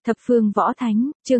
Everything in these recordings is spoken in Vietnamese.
Thập phương võ thánh, chương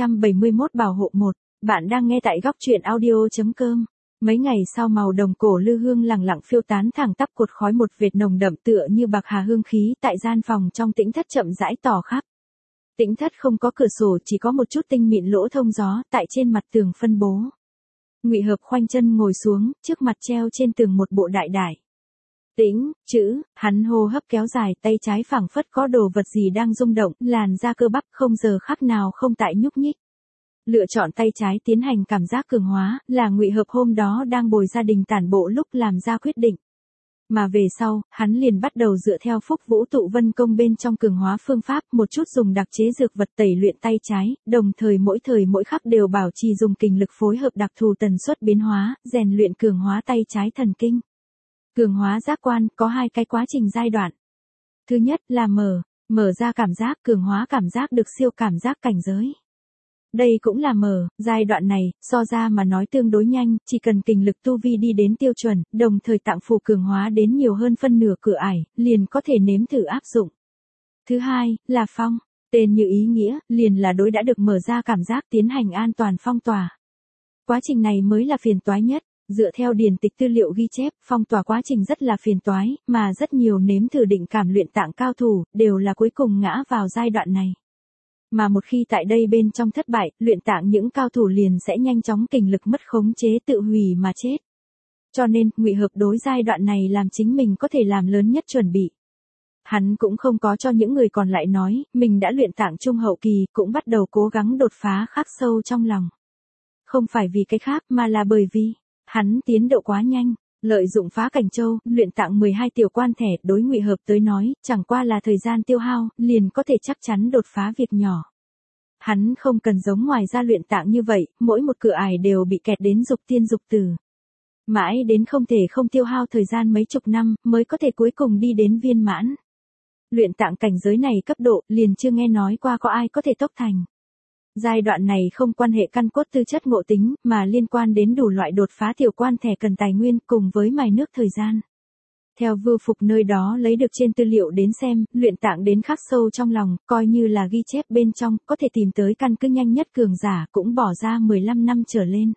271 bảo hộ 1. Bạn đang nghe tại góc truyện audio.com. Mấy ngày sau màu đồng cổ lư hương lẳng lặng phiêu tán thẳng tắp cột khói một vệt nồng đậm tựa như bạc hà hương khí tại gian phòng trong tĩnh thất chậm rãi tỏ khắp. Tĩnh thất không có cửa sổ, chỉ có một chút tinh mịn lỗ thông gió tại trên mặt tường phân bố. Ngụy Hợp khoanh chân ngồi xuống, trước mặt treo trên tường một bộ đại đài. Tĩnh, chữ, hắn hô hấp kéo dài, tay trái phảng phất có đồ vật gì đang rung động, làn da cơ bắp không giờ khắc nào không tại nhúc nhích. Lựa chọn tay trái tiến hành cảm giác cường hóa, là Ngụy Hợp hôm đó đang bồi gia đình tản bộ lúc làm ra quyết định. Mà về sau, hắn liền bắt đầu dựa theo Phúc Vũ Tụ Vân Công bên trong cường hóa phương pháp, một chút dùng đặc chế dược vật tẩy luyện tay trái, đồng thời mỗi khắc đều bảo trì dùng kình lực phối hợp đặc thù tần suất biến hóa, rèn luyện cường hóa tay trái thần kinh. Cường hóa giác quan có hai cái quá trình giai đoạn. Thứ nhất là mở ra cảm giác, cường hóa cảm giác được siêu cảm giác cảnh giới. Đây cũng là giai đoạn này, so ra mà nói tương đối nhanh, chỉ cần kình lực tu vi đi đến tiêu chuẩn, đồng thời tạng phủ cường hóa đến nhiều hơn phân nửa cửa ải, liền có thể nếm thử áp dụng. Thứ hai, là phong, tên như ý nghĩa, liền là đối đã được mở ra cảm giác tiến hành an toàn phong tỏa. Quá trình này mới là phiền toái nhất. Dựa theo điển tịch tư liệu ghi chép, phong tỏa quá trình rất là phiền toái, mà rất nhiều nếm thử định cảm luyện tạng cao thủ, đều là cuối cùng ngã vào giai đoạn này. Mà một khi tại đây bên trong thất bại, luyện tạng những cao thủ liền sẽ nhanh chóng kình lực mất khống chế tự hủy mà chết. Cho nên, Ngụy Hợp đối giai đoạn này làm chính mình có thể làm lớn nhất chuẩn bị. Hắn cũng không có cho những người còn lại nói, mình đã luyện tạng trung hậu kỳ, cũng bắt đầu cố gắng đột phá khắc sâu trong lòng. Không phải vì cái khác, mà là bởi vì hắn tiến độ quá nhanh, lợi dụng Phá Cảnh Châu, luyện tạng 12 tiểu quan thẻ, đối Ngụy Hợp tới nói, chẳng qua là thời gian tiêu hao, liền có thể chắc chắn đột phá việc nhỏ. Hắn không cần giống ngoài ra luyện tạng như vậy, mỗi một cửa ải đều bị kẹt đến dục tiên dục tử. Mãi đến không thể không tiêu hao thời gian mấy chục năm, mới có thể cuối cùng đi đến viên mãn. Luyện tạng cảnh giới này cấp độ, liền chưa nghe nói qua có ai có thể tốc thành. Giai đoạn này không quan hệ căn cốt tư chất ngộ tính, mà liên quan đến đủ loại đột phá tiểu quan thẻ cần tài nguyên cùng với mài nước thời gian. Theo Vưu Phục nơi đó lấy được trên tư liệu đến xem, luyện tạng đến khắc sâu trong lòng, coi như là ghi chép bên trong, có thể tìm tới căn cứ nhanh nhất cường giả cũng bỏ ra 15 năm trở lên.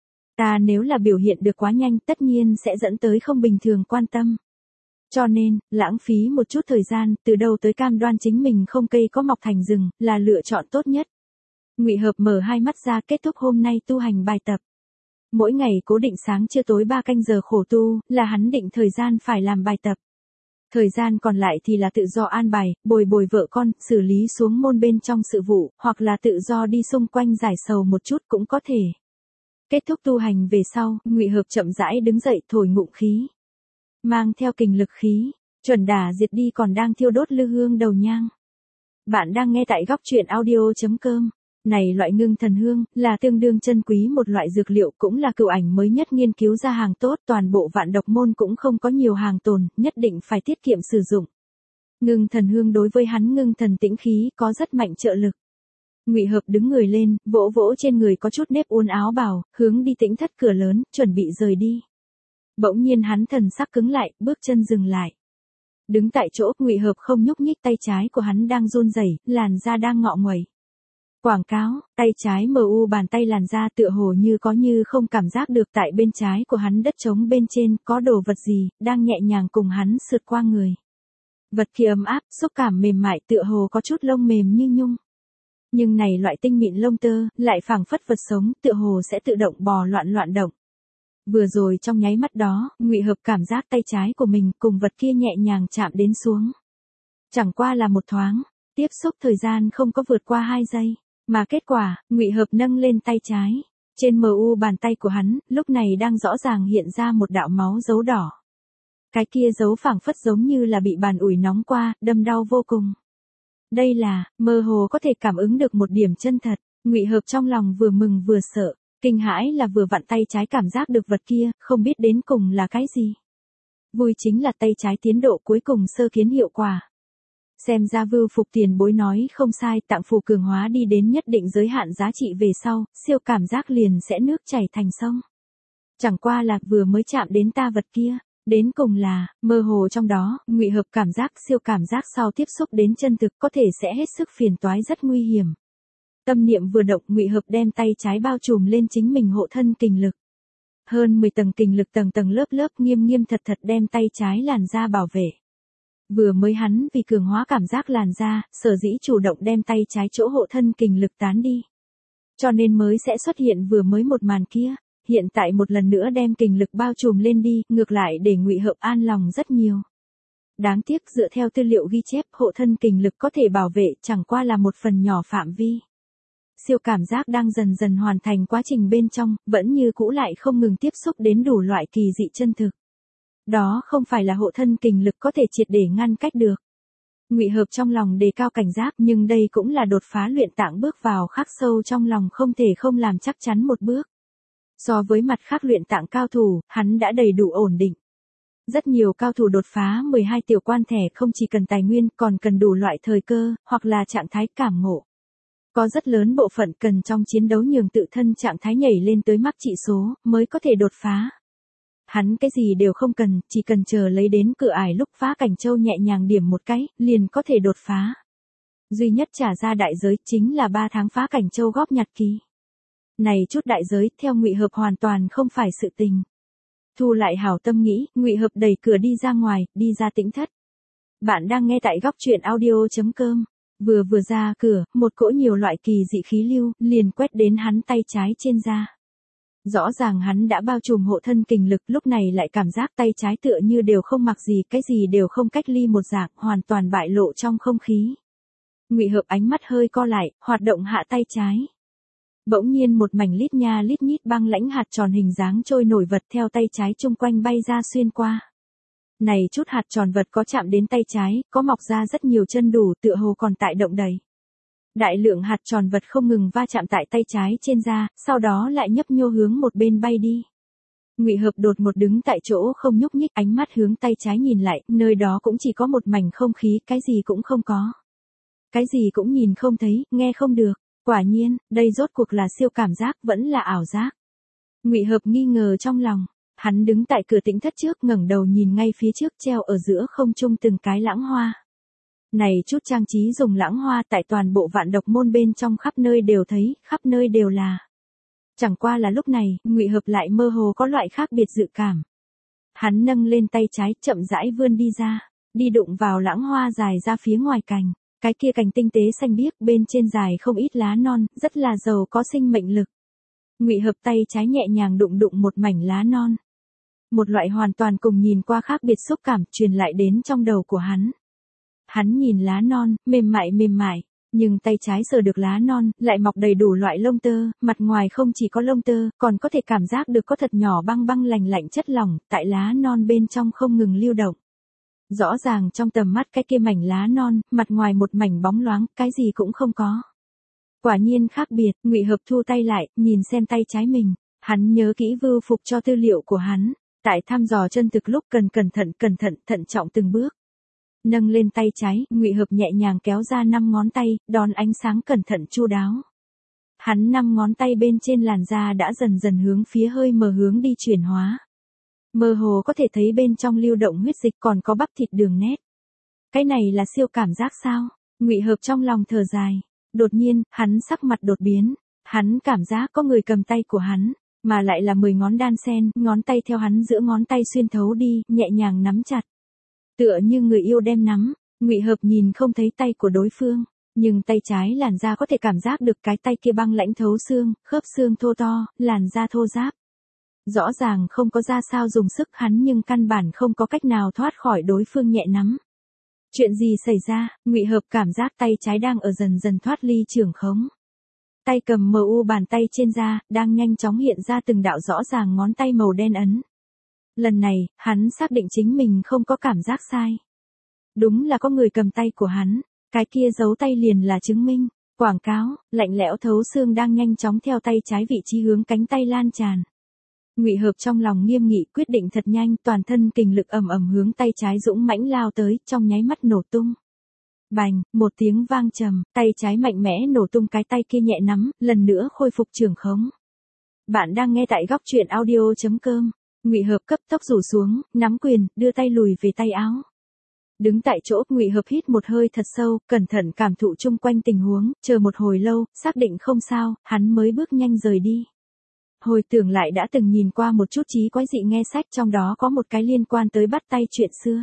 Ta nếu là biểu hiện được quá nhanh tất nhiên sẽ dẫn tới không bình thường quan tâm. Cho nên, lãng phí một chút thời gian, từ đầu tới cam đoan chính mình không cây có mọc thành rừng, là lựa chọn tốt nhất. Ngụy Hợp mở hai mắt ra, kết thúc hôm nay tu hành bài tập. Mỗi ngày cố định sáng trưa tối 3 canh giờ khổ tu, là hắn định thời gian phải làm bài tập. Thời gian còn lại thì là tự do an bài, bồi vợ con, xử lý xuống môn bên trong sự vụ, hoặc là tự do đi xung quanh giải sầu một chút cũng có thể. Kết thúc tu hành về sau, Ngụy Hợp chậm rãi đứng dậy thổi ngụm khí. Mang theo kình lực khí, chuẩn đả diệt đi còn đang thiêu đốt lư hương đầu nhang. Bạn đang nghe tại góc truyện audio.com. Này loại ngưng thần hương, là tương đương chân quý một loại dược liệu, cũng là cửu ảnh mới nhất nghiên cứu ra hàng tốt, toàn bộ Vạn Độc Môn cũng không có nhiều hàng tồn, nhất định phải tiết kiệm sử dụng. Ngưng thần hương đối với hắn ngưng thần tĩnh khí có rất mạnh trợ lực. Ngụy Hợp đứng người lên, vỗ vỗ trên người có chút nếp uốn áo bào, hướng đi tĩnh thất cửa lớn, chuẩn bị rời đi. Bỗng nhiên hắn thần sắc cứng lại, bước chân dừng lại. Đứng tại chỗ, Ngụy Hợp không nhúc nhích, tay trái của hắn đang run rẩy, làn da đang ngọ nguậy. Quảng cáo, tay trái bàn tay làn da tựa hồ như có như không cảm giác được tại bên trái của hắn đất trống bên trên có đồ vật gì, đang nhẹ nhàng cùng hắn sượt qua người. Vật kia ấm áp, xúc cảm mềm mại tựa hồ có chút lông mềm như nhung. Nhưng này loại tinh mịn lông tơ, lại phảng phất vật sống, tựa hồ sẽ tự động bò loạn động. Vừa rồi trong nháy mắt đó, Ngụy Hợp cảm giác tay trái của mình cùng vật kia nhẹ nhàng chạm đến xuống. Chẳng qua là một thoáng, tiếp xúc thời gian không có vượt qua 2 giây. Mà kết quả, Ngụy Hợp nâng lên tay trái. Trên bàn tay của hắn, lúc này đang rõ ràng hiện ra một đạo máu dấu đỏ. Cái kia dấu phảng phất giống như là bị bàn ủi nóng qua, đâm đau vô cùng. Đây là, mơ hồ có thể cảm ứng được một điểm chân thật. Ngụy Hợp trong lòng vừa mừng vừa sợ, kinh hãi là vừa vặn tay trái cảm giác được vật kia, không biết đến cùng là cái gì. Vui chính là tay trái tiến độ cuối cùng sơ kiến hiệu quả. Xem ra Vưu Phục tiền bối nói không sai, tạng phủ cường hóa đi đến nhất định giới hạn giá trị về sau, siêu cảm giác liền sẽ nước chảy thành sông. Chẳng qua là vừa mới chạm đến ta vật kia, Đến cùng là, mơ hồ trong đó, ngụy hợp cảm giác, siêu cảm giác sau tiếp xúc đến chân thực có thể sẽ hết sức phiền toái rất nguy hiểm. Tâm niệm vừa động, ngụy hợp đem tay trái bao trùm lên chính mình hộ thân kình lực. Hơn 10 tầng kình lực tầng tầng lớp lớp nghiêm nghiêm thật thật đem tay trái làn da bảo vệ. Vừa mới hắn vì cường hóa cảm giác làn da, sở dĩ chủ động đem tay trái chỗ hộ thân kình lực tán đi. Cho nên mới sẽ xuất hiện vừa mới một màn kia, hiện tại một lần nữa đem kình lực bao trùm lên đi, ngược lại để ngụy hợp an lòng rất nhiều. Đáng tiếc dựa theo tư liệu ghi chép, hộ thân kình lực có thể bảo vệ chẳng qua là một phần nhỏ phạm vi. Siêu cảm giác đang dần dần hoàn thành quá trình bên trong, vẫn như cũ lại không ngừng tiếp xúc đến đủ loại kỳ dị chân thực. Đó không phải là hộ thân kình lực có thể triệt để ngăn cách được. Ngụy hợp trong lòng đề cao cảnh giác, nhưng đây cũng là đột phá luyện tạng bước vào khắc sâu trong lòng không thể không làm chắc chắn một bước. So với mặt khác luyện tạng cao thủ, hắn đã đầy đủ ổn định. Rất nhiều cao thủ đột phá 12 tiểu quan thẻ không chỉ cần tài nguyên còn cần đủ loại thời cơ, hoặc là trạng thái cảm ngộ. Có rất lớn bộ phận cần trong chiến đấu nhường tự thân trạng thái nhảy lên tới mắc trị số, mới có thể đột phá. Hắn cái gì đều không cần, chỉ cần chờ lấy đến cửa ải lúc phá cảnh châu nhẹ nhàng điểm một cái, liền có thể đột phá. Duy nhất trả ra đại giới chính là 3 tháng phá cảnh châu góp nhặt ký. Này chút đại giới theo ngụy hợp hoàn toàn không phải sự tình. Thu lại hảo tâm nghĩ, ngụy hợp đẩy cửa đi ra ngoài, đi ra tĩnh thất. Bạn đang nghe tại góc truyện audio.com. Vừa ra cửa, một cỗ nhiều loại kỳ dị khí lưu, liền quét đến hắn tay trái trên da. Rõ ràng hắn đã bao trùm hộ thân kình lực, lúc này lại cảm giác tay trái tựa như đều không mặc gì, cái gì đều không cách ly một dạng, hoàn toàn bại lộ trong không khí. Ngụy hợp ánh mắt hơi co lại, hoạt động hạ tay trái. Bỗng nhiên một mảnh lít nha lít nhít băng lãnh hạt tròn hình dáng trôi nổi vật theo tay trái chung quanh bay ra xuyên qua. Này chút hạt tròn vật có chạm đến tay trái, có mọc ra rất nhiều chân đủ, tựa hồ còn tại động đầy. Đại lượng hạt tròn vật không ngừng va chạm tại tay trái trên da, sau đó lại nhấp nhô hướng một bên bay đi. Ngụy hợp đột một đứng tại chỗ không nhúc nhích, ánh mắt hướng tay trái nhìn lại, nơi đó cũng chỉ có một mảnh không khí, cái gì cũng không có. Cái gì cũng nhìn không thấy, nghe không được. Quả nhiên, đây rốt cuộc là siêu cảm giác, vẫn là ảo giác. Ngụy hợp nghi ngờ trong lòng. Hắn đứng tại cửa tĩnh thất trước, ngẩng đầu nhìn ngay phía trước treo ở giữa không trung từng cái lãng hoa. Này chút trang trí dùng lãng hoa tại toàn bộ Vạn Độc môn bên trong khắp nơi đều thấy, khắp nơi đều là. Chẳng qua là lúc này, ngụy hợp lại mơ hồ có loại khác biệt dự cảm. Hắn nâng lên tay trái, chậm rãi vươn đi ra, đi đụng vào lãng hoa dài ra phía ngoài cành. Cái kia cành tinh tế xanh biếc, bên trên dài không ít lá non, rất là giàu có sinh mệnh lực. Ngụy hợp tay trái nhẹ nhàng đụng một mảnh lá non. Một loại hoàn toàn cùng nhìn qua khác biệt xúc cảm truyền lại đến trong đầu của hắn. Hắn nhìn lá non, mềm mại, nhưng tay trái sờ được lá non, lại mọc đầy đủ loại lông tơ, mặt ngoài không chỉ có lông tơ, còn có thể cảm giác được có thật nhỏ băng lạnh chất lỏng, tại lá non bên trong không ngừng lưu động. Rõ ràng trong tầm mắt cái kia mảnh lá non, mặt ngoài một mảnh bóng loáng, cái gì cũng không có. Quả nhiên khác biệt, Ngụy hợp thu tay lại, nhìn xem tay trái mình. Hắn nhớ kỹ vưu phục cho tư liệu của hắn. Tại thăm dò chân thực lúc cần cẩn thận trọng từng bước. Nâng lên tay trái, Ngụy hợp nhẹ nhàng kéo ra 5 ngón tay, đón ánh sáng cẩn thận chu đáo. Hắn 5 ngón tay bên trên làn da đã dần dần hướng phía hơi mờ hướng đi chuyển hóa. Mơ hồ có thể thấy bên trong lưu động huyết dịch còn có bắp thịt đường nét. Cái này là siêu cảm giác sao? Ngụy hợp trong lòng thở dài. Đột nhiên, hắn sắc mặt đột biến. Hắn cảm giác có người cầm tay của hắn, mà lại là 10 ngón đan sen, ngón tay theo hắn giữa ngón tay xuyên thấu đi, nhẹ nhàng nắm chặt. Tựa như người yêu đem nắm, Ngụy hợp nhìn không thấy tay của đối phương, nhưng tay trái làn da có thể cảm giác được cái tay kia băng lãnh thấu xương, khớp xương thô to, làn da thô ráp. Rõ ràng không có ra sao dùng sức hắn nhưng căn bản không có cách nào thoát khỏi đối phương nhẹ nắm. Chuyện gì xảy ra? Ngụy hợp cảm giác tay trái đang ở dần dần thoát ly trưởng khống. Tay cầm MU bàn tay trên da, đang nhanh chóng hiện ra từng đạo rõ ràng ngón tay màu đen ấn. Lần này, hắn xác định chính mình không có cảm giác sai. Đúng là có người cầm tay của hắn, cái kia dấu tay liền là chứng minh. Quảng cáo, lạnh lẽo thấu xương đang nhanh chóng theo tay trái vị trí hướng cánh tay lan tràn. Ngụy hợp trong lòng nghiêm nghị quyết định thật nhanh, toàn thân kình lực ầm ầm hướng tay trái dũng mãnh lao tới, trong nháy mắt nổ tung. Bành, một tiếng vang trầm, tay trái mạnh mẽ nổ tung, cái tay kia nhẹ nắm, lần nữa khôi phục trưởng khống. Bạn đang nghe tại góc truyện audio.com. Ngụy Hợp cấp tốc rủ xuống, nắm quyền, đưa tay lùi về tay áo. Đứng tại chỗ, Ngụy Hợp hít một hơi thật sâu, cẩn thận cảm thụ chung quanh tình huống, chờ một hồi lâu, xác định không sao, hắn mới bước nhanh rời đi. Hồi tưởng lại đã từng nhìn qua một chút trí quái dị nghe sách, trong đó có một cái liên quan tới bắt tay chuyện xưa.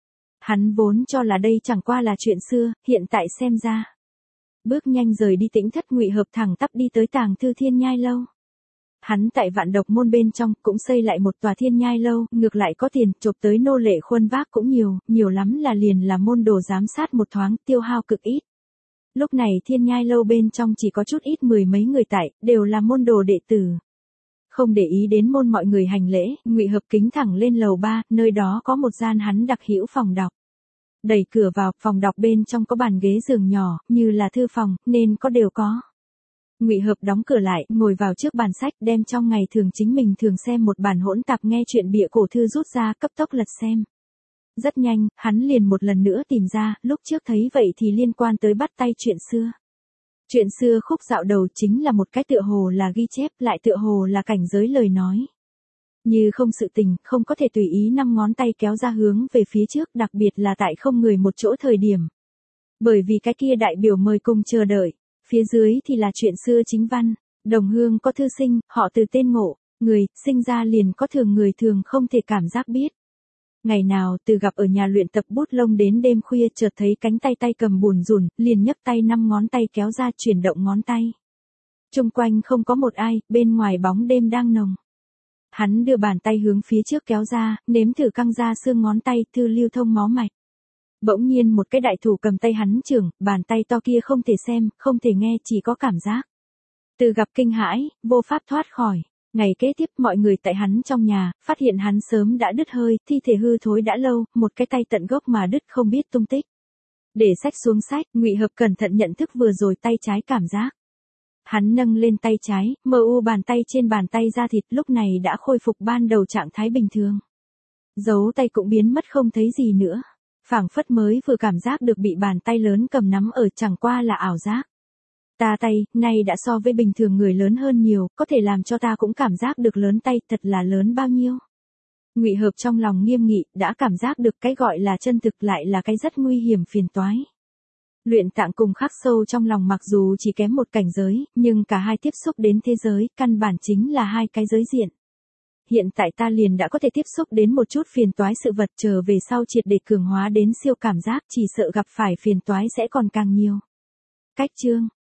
Hắn vốn cho là đây chẳng qua là chuyện xưa, hiện tại xem ra. Bước nhanh rời đi Tĩnh Thất, Ngụy Hợp thẳng tắp đi tới Tàng Thư Thiên Nhai Lâu. Hắn tại Vạn Độc Môn bên trong cũng xây lại một tòa Thiên Nhai Lâu, ngược lại có tiền, chộp tới nô lệ khuân vác cũng nhiều lắm là liền là môn đồ giám sát một thoáng, tiêu hao cực ít. Lúc này Thiên Nhai Lâu bên trong chỉ có chút ít mười mấy người tại, đều là môn đồ đệ tử. Không để ý đến môn mọi người hành lễ, Ngụy Hợp kính thẳng lên lầu 3, nơi đó có một gian hắn đặc hữu phòng đọc. Đẩy cửa vào, phòng đọc bên trong có bàn ghế giường nhỏ, như là thư phòng, nên có đều có. Ngụy Hợp đóng cửa lại, ngồi vào trước bàn sách, đem trong ngày thường chính mình thường xem một bản hỗn tạp nghe chuyện bịa cổ thư rút ra, cấp tốc lật xem. Rất nhanh, hắn liền một lần nữa tìm ra, lúc trước thấy vậy thì liên quan tới bắt tay chuyện xưa. Chuyện xưa khúc dạo đầu chính là một cái tựa hồ là ghi chép, lại tựa hồ là cảnh giới lời nói. Như không sự tình, không có thể tùy ý 5 ngón tay kéo ra hướng về phía trước, đặc biệt là tại không người một chỗ thời điểm. Bởi vì cái kia đại biểu mời cùng chờ đợi. Phía dưới thì là chuyện xưa chính văn. Đồng hương có thư sinh, họ từ tên Ngộ, người, sinh ra liền có thường người thường không thể cảm giác biết. Ngày nào từ gặp ở nhà luyện tập bút lông đến đêm khuya, chợt thấy cánh tay cầm bùn rùn, liền nhấc tay 5 ngón tay kéo ra, chuyển động ngón tay. Chung quanh không có một ai, bên ngoài bóng đêm đang nồng. Hắn đưa bàn tay hướng phía trước kéo ra, nếm thử căng ra xương ngón tay, thư lưu thông máu mạch. Bỗng nhiên một cái đại thủ cầm tay hắn chưởng, bàn tay to kia không thể xem, không thể nghe, chỉ có cảm giác. Từ gặp kinh hãi, vô pháp thoát khỏi. Ngày kế tiếp mọi người tại hắn trong nhà, phát hiện hắn sớm đã đứt hơi, thi thể hư thối đã lâu, một cái tay tận gốc mà đứt không biết tung tích. Để sách xuống sách, Ngụy Hợp cẩn thận nhận thức vừa rồi tay trái cảm giác. Hắn nâng lên tay trái, mờ u bàn tay trên bàn tay da thịt lúc này đã khôi phục ban đầu trạng thái bình thường. Dấu tay cũng biến mất không thấy gì nữa. Phảng phất mới vừa cảm giác được bị bàn tay lớn cầm nắm ở, chẳng qua là ảo giác. Ta tay, nay đã so với bình thường người lớn hơn nhiều, có thể làm cho ta cũng cảm giác được lớn tay, thật là lớn bao nhiêu. Ngụy Hợp trong lòng nghiêm nghị, đã cảm giác được cái gọi là chân thực lại là cái rất nguy hiểm phiền toái. Luyện tạng cùng khắc sâu trong lòng mặc dù chỉ kém một cảnh giới, nhưng cả hai tiếp xúc đến thế giới, căn bản chính là hai cái giới diện. Hiện tại ta liền đã có thể tiếp xúc đến một chút phiền toái sự vật, trở về sau triệt để cường hóa đến siêu cảm giác, chỉ sợ gặp phải phiền toái sẽ còn càng nhiều. Cách chương